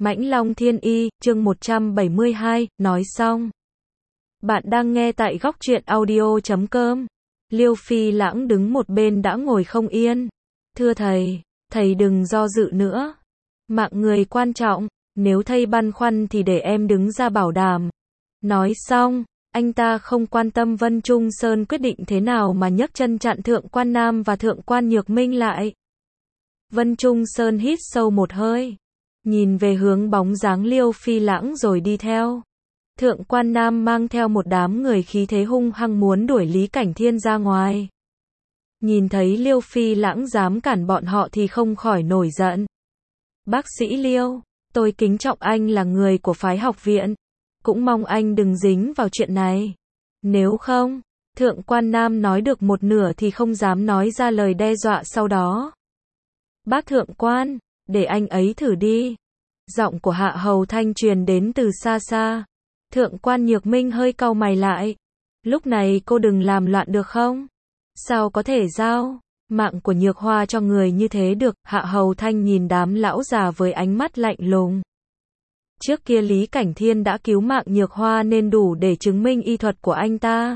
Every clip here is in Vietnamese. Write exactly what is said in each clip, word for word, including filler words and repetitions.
Mãnh Long Thiên Y, chương một trăm bảy mươi hai, nói xong. Bạn đang nghe tại góc truyện audio chấm com. Liêu Phi Lãng đứng một bên đã ngồi không yên. Thưa thầy, thầy đừng do dự nữa. Mạng người quan trọng, nếu thầy băn khoăn thì để em đứng ra bảo đảm. Nói xong, anh ta không quan tâm Vân Trung Sơn quyết định thế nào mà nhấc chân chặn Thượng Quan Nam và Thượng Quan Nhược Minh lại. Vân Trung Sơn hít sâu một hơi, nhìn về hướng bóng dáng Liêu Phi Lãng rồi đi theo. Thượng Quan Nam mang theo một đám người khí thế hung hăng muốn đuổi Lý Cảnh Thiên ra ngoài. Nhìn thấy Liêu Phi Lãng dám cản bọn họ thì không khỏi nổi giận. Bác sĩ Liêu, tôi kính trọng anh là người của phái học viện. Cũng mong anh đừng dính vào chuyện này. Nếu không, Thượng Quan Nam nói được một nửa thì không dám nói ra lời đe dọa sau đó. Bác Thượng Quan, để anh ấy thử đi. Giọng của Hạ Hầu Thanh truyền đến từ xa xa. Thượng Quan Nhược Minh hơi cau mày lại. Lúc này cô đừng làm loạn được không? Sao có thể giao mạng của Nhược Hoa cho người như thế được? Hạ Hầu Thanh nhìn đám lão già với ánh mắt lạnh lùng. Trước kia Lý Cảnh Thiên đã cứu mạng Nhược Hoa nên đủ để chứng minh y thuật của anh ta.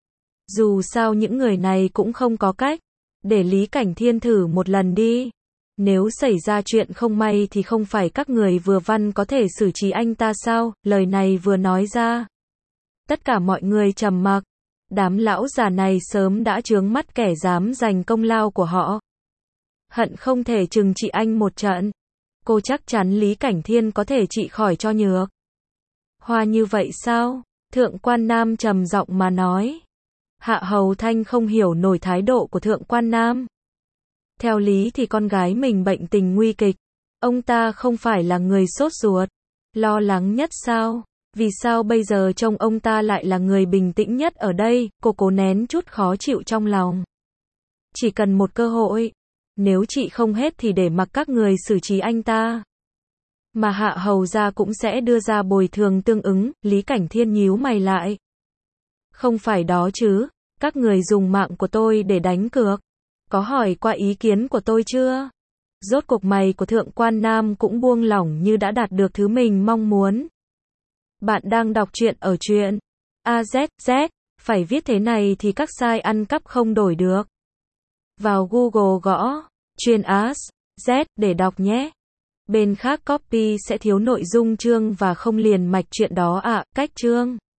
Dù sao những người này cũng không có cách. Để Lý Cảnh Thiên thử một lần đi. Nếu xảy ra chuyện không may thì không phải các người vừa văn có thể xử trí anh ta sao? Lời này vừa nói ra, tất cả mọi người trầm mặc. Đám lão già này sớm đã chướng mắt kẻ dám giành công lao của họ. Hận không thể trừng trị anh một trận. Cô chắc chắn Lý Cảnh Thiên có thể trị khỏi cho Nhược Hoa như vậy sao? Thượng Quan Nam trầm giọng mà nói. Hạ Hầu Thanh không hiểu nổi thái độ của Thượng Quan Nam. Theo lý thì con gái mình bệnh tình nguy kịch. Ông ta không phải là người sốt ruột, lo lắng nhất sao? Vì sao bây giờ trông ông ta lại là người bình tĩnh nhất ở đây? Cô cố nén chút khó chịu trong lòng. Chỉ cần một cơ hội. Nếu chị không hết thì để mặc các người xử trí anh ta. Mà Hạ Hầu gia cũng sẽ đưa ra bồi thường tương ứng. Lý Cảnh Thiên nhíu mày lại. Không phải đó chứ, các người dùng mạng của tôi để đánh cược. Có hỏi qua ý kiến của tôi chưa? Rốt cuộc mày của Thượng Quan Nam cũng buông lỏng như đã đạt được thứ mình mong muốn. Bạn đang đọc truyện ở truyện a zét zét, phải viết thế này thì các site ăn cắp không đổi được. Vào Google gõ truyện a zét để đọc nhé. Bên khác copy sẽ thiếu nội dung chương và không liền mạch chuyện đó ạ. À, cách chương